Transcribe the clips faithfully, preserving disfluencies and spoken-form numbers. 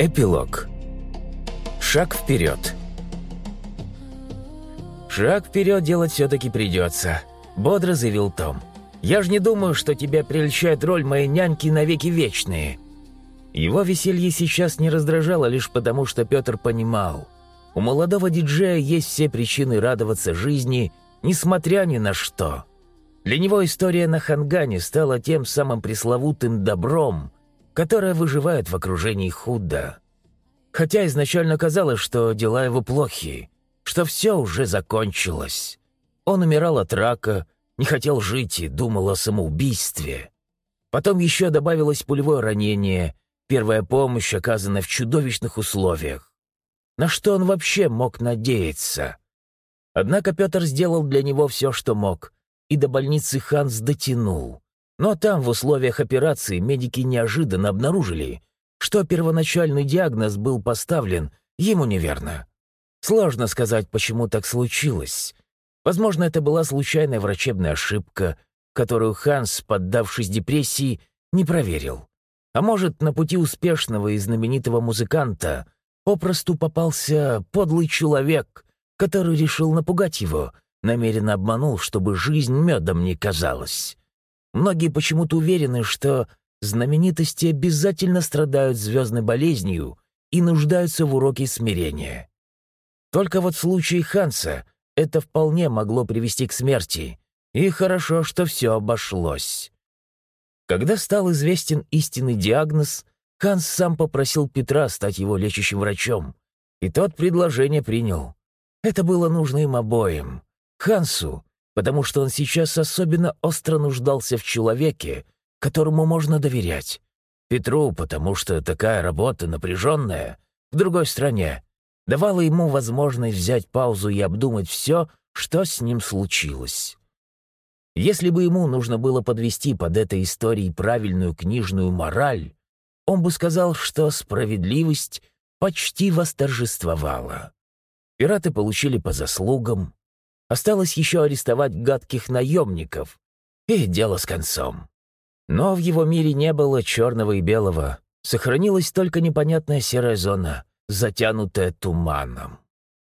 Эпилог. Шаг вперед. «Шаг вперед делать все-таки придется», — бодро заявил Том. «Я же не думаю, что тебя прельщает роль моей няньки навеки вечные». Его веселье сейчас не раздражало лишь потому, что Петр понимал, у молодого диджея есть все причины радоваться жизни, несмотря ни на что. Для него история на Хангане стала тем самым пресловутым добром, которое выживает в окружении худа. Хотя изначально казалось, что дела его плохи, что все уже закончилось. Он умирал от рака, не хотел жить и думал о самоубийстве. Потом еще добавилось пулевое ранение, первая помощь, оказанная в чудовищных условиях. На что он вообще мог надеяться? Однако Петр сделал для него все, что мог, и до больницы Ханс дотянул. Но там, в условиях операции, медики неожиданно обнаружили, что первоначальный диагноз был поставлен ему неверно. Сложно сказать, почему так случилось. Возможно, это была случайная врачебная ошибка, которую Ханс, поддавшись депрессии, не проверил. А может, на пути успешного и знаменитого музыканта попросту попался подлый человек, который решил напугать его, намеренно обманул, чтобы жизнь медом не казалась. Многие почему-то уверены, что знаменитости обязательно страдают звездной болезнью и нуждаются в уроке смирения. Только вот в случае Ханса это вполне могло привести к смерти, и хорошо, что все обошлось. Когда стал известен истинный диагноз, Ханс сам попросил Петра стать его лечащим врачом, и тот предложение принял. Это было нужно им обоим. Хансу, потому что он сейчас особенно остро нуждался в человеке, которому можно доверять. Петру, потому что такая работа напряженная, в другой стране, давала ему возможность взять паузу и обдумать все, что с ним случилось. Если бы ему нужно было подвести под этой историей правильную книжную мораль, он бы сказал, что справедливость почти восторжествовала. Пираты получили по заслугам. Осталось еще арестовать гадких наемников, и дело с концом. Но в его мире не было черного и белого. Сохранилась только непонятная серая зона, затянутая туманом.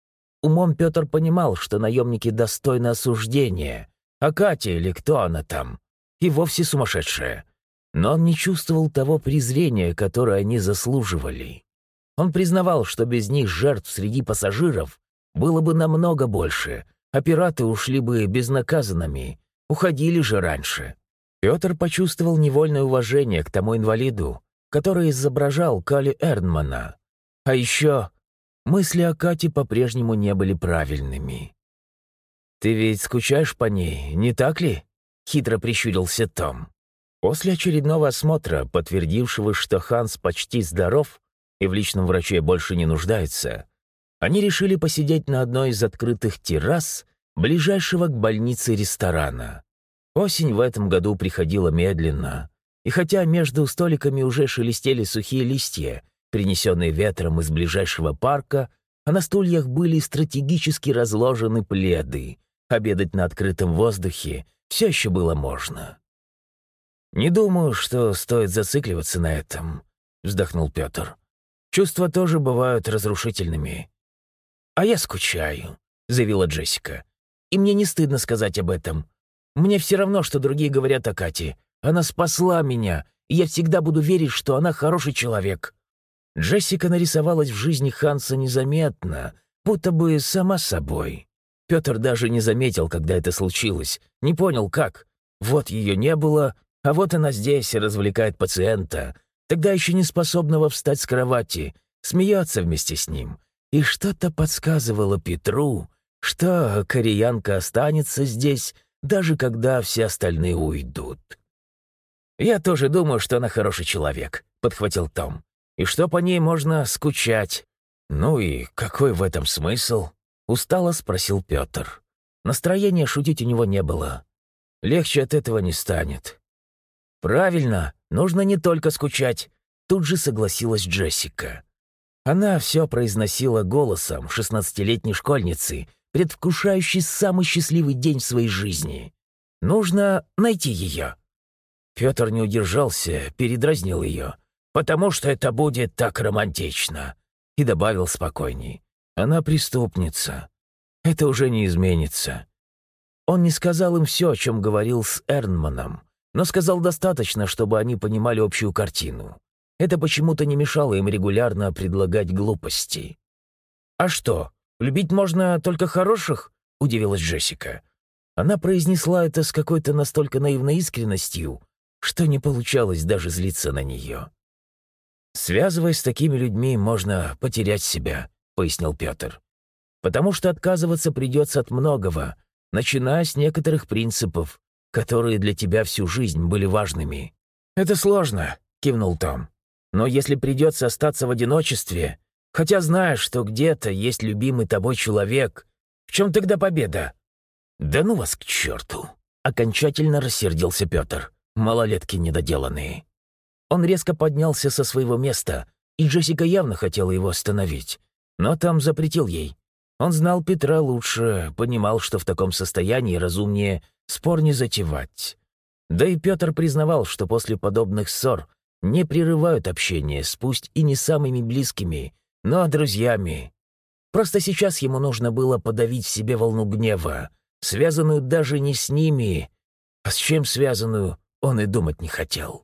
Умом Петр понимал, что наемники достойны осуждения, а Катя, или кто она там, и вовсе сумасшедшая. Но он не чувствовал того презрения, которое они заслуживали. Он признавал, что без них жертв среди пассажиров было бы намного больше, а пираты ушли бы безнаказанными, уходили же раньше. Петр почувствовал невольное уважение к тому инвалиду, который изображал Кали Эрнмана. А еще мысли о Кате по-прежнему не были правильными. «Ты ведь скучаешь по ней, не так ли?» — хитро прищурился Том. После очередного осмотра, подтвердившего, что Ханс почти здоров и в личном враче больше не нуждается, они решили посидеть на одной из открытых террас ближайшего к больнице ресторана. Осень в этом году приходила медленно, и хотя между столиками уже шелестели сухие листья, принесенные ветром из ближайшего парка, а на стульях были стратегически разложены пледы, обедать на открытом воздухе все еще было можно. «Не думаю, что стоит зацикливаться на этом», — вздохнул Петр. «Чувства тоже бывают разрушительными». «А я скучаю», — заявила Джессика. «И мне не стыдно сказать об этом. Мне все равно, что другие говорят о Кате. Она спасла меня, и я всегда буду верить, что она хороший человек». Джессика нарисовалась в жизни Ханса незаметно, будто бы сама собой. Петр даже не заметил, когда это случилось, не понял, как. Вот ее не было, а вот она здесь развлекает пациента, тогда еще не способного встать с кровати, смеется вместе с ним. И что-то подсказывало Петру, что кореянка останется здесь, даже когда все остальные уйдут. «Я тоже думаю, что она хороший человек», — подхватил Том. «И что по ней можно скучать». «Ну и какой в этом смысл?» — устало спросил Петр. Настроения шутить у него не было. Легче от этого не станет. «Правильно, нужно не только скучать», — тут же согласилась Джессика. Она все произносила голосом шестнадцатилетней школьницы, предвкушающей самый счастливый день в своей жизни. «Нужно найти ее». Петр не удержался, передразнил ее. потому что это будет так романтично». И добавил спокойней: «Она преступница. Это уже не изменится». Он не сказал им все, о чем говорил с Эрнманом, но сказал достаточно, чтобы они понимали общую картину. Это почему-то не мешало им регулярно предлагать глупости. «А что, любить можно только хороших?» — удивилась Джессика. Она произнесла это с какой-то настолько наивной искренностью, что не получалось даже злиться на нее. «Связываясь с такими людьми, можно потерять себя», — пояснил Петр. «Потому что отказываться придется от многого, начиная с некоторых принципов, которые для тебя всю жизнь были важными». «Это сложно», — кивнул Том. «Но если придется остаться в одиночестве, хотя знаешь, что где-то есть любимый тобой человек, в чем тогда победа?» «Да ну вас к черту!» — окончательно рассердился Петр. «Малолетки недоделанные». Он резко поднялся со своего места, и Джессика явно хотела его остановить, но Том запретил ей. Он знал Петра лучше, понимал, что в таком состоянии разумнее спор не затевать. Да и Петр признавал, что после подобных ссор не прерывают общение с пусть и не самыми близкими, но друзьями. Просто сейчас ему нужно было подавить в себе волну гнева, связанную даже не с ними, а с чем связанную он и думать не хотел.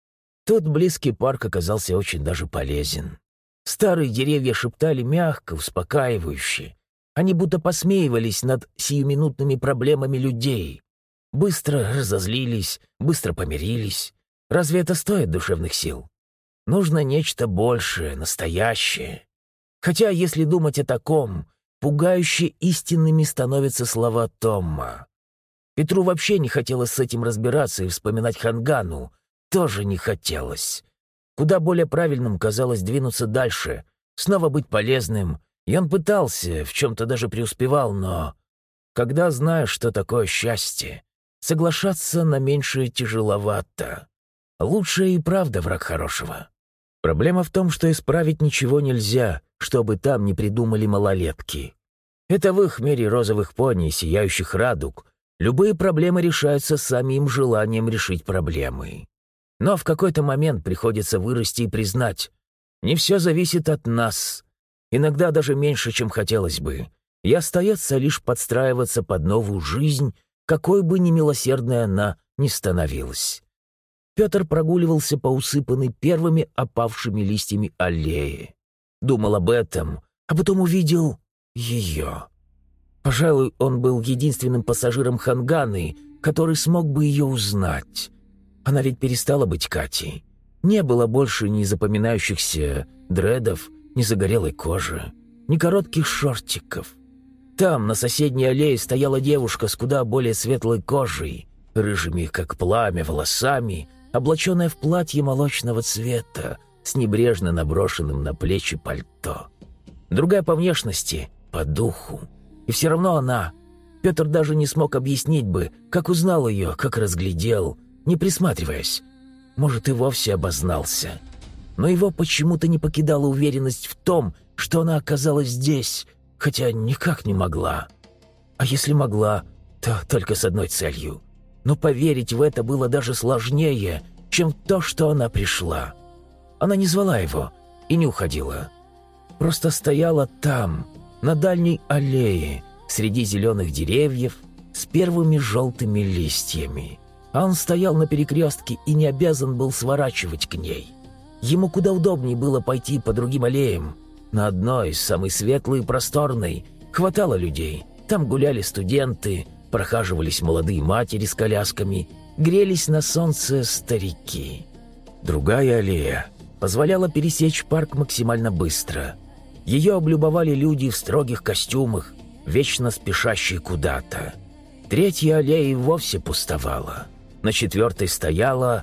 Тот близкий парк оказался очень даже полезен. Старые деревья шептали мягко, успокаивающе. Они будто посмеивались над сиюминутными проблемами людей. Быстро разозлились, быстро помирились. Разве это стоит душевных сил? Нужно нечто большее, настоящее. Хотя, если думать о таком, пугающе истинными становятся слова Тома. Петру вообще не хотелось с этим разбираться, и вспоминать Хангану тоже не хотелось. Куда более правильным казалось двинуться дальше, снова быть полезным, и он пытался, в чем-то даже преуспевал, но... Когда знаешь, что такое счастье, соглашаться на меньшее тяжеловато. Лучшее и правда враг хорошего. Проблема в том, что исправить ничего нельзя, чтобы там не придумали малолетки. Это в их мире розовых пони, сияющих радуг. Любые проблемы решаются самим желанием решить проблемы. Но в какой-то момент приходится вырасти и признать, не все зависит от нас, иногда даже меньше, чем хотелось бы, и остается лишь подстраиваться под новую жизнь, какой бы ни милосердной она ни становилась. Петр прогуливался по усыпанной первыми опавшими листьями аллее. Думал об этом, а потом увидел ее. Пожалуй, он был единственным пассажиром Ханганы, который смог бы ее узнать. Она ведь перестала быть Катей. Не было больше ни запоминающихся дредов, ни загорелой кожи, ни коротких шортиков. Там, на соседней аллее, стояла девушка с куда более светлой кожей, рыжими, как пламя, волосами, облаченная в платье молочного цвета, с небрежно наброшенным на плечи пальто. Другая по внешности, по духу. И все равно она... Петр даже не смог объяснить бы, как узнал ее, как разглядел, не присматриваясь. Может, и вовсе обознался. Но его почему-то не покидала уверенность в том, что она оказалась здесь, хотя никак не могла. А если могла, то только с одной целью. Но поверить в это было даже сложнее, чем в то, что она пришла. Она не звала его и не уходила. Просто стояла там, на дальней аллее, среди зеленых деревьев, с первыми желтыми листьями. А он стоял на перекрестке и не обязан был сворачивать к ней. Ему куда удобнее было пойти по другим аллеям. На одной, самой светлой и просторной, хватало людей. Там гуляли студенты, прохаживались молодые матери с колясками, грелись на солнце старики. Другая аллея позволяла пересечь парк максимально быстро. Ее облюбовали люди в строгих костюмах, вечно спешащие куда-то. Третья аллея и вовсе пустовала. На четвертой стояла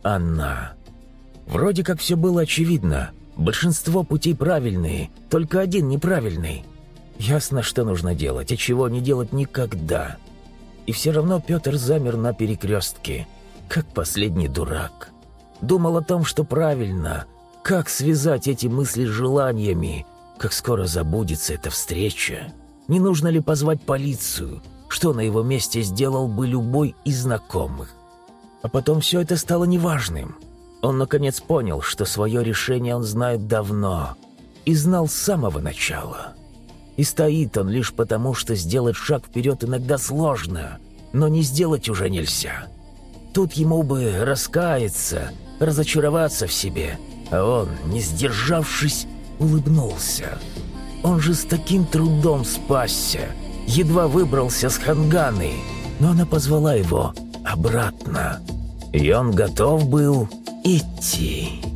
она. Вроде как все было очевидно. Большинство путей правильные, только один неправильный. Ясно, что нужно делать, а чего не делать никогда. И все равно Петр замер на перекрестке, как последний дурак. Думал о том, что правильно, как связать эти мысли с желаниями, как скоро забудется эта встреча. Не нужно ли позвать полицию, что на его месте сделал бы любой из знакомых? А потом все это стало неважным. Он наконец понял, что свое решение он знает давно и знал с самого начала. И стоит он лишь потому, что сделать шаг вперед иногда сложно, но не сделать уже нельзя. Тут ему бы раскаяться, разочароваться в себе, а он, не сдержавшись, улыбнулся. Он же с таким трудом спасся, едва выбрался с Ханганы, но она позвала его обратно, и он готов был идти.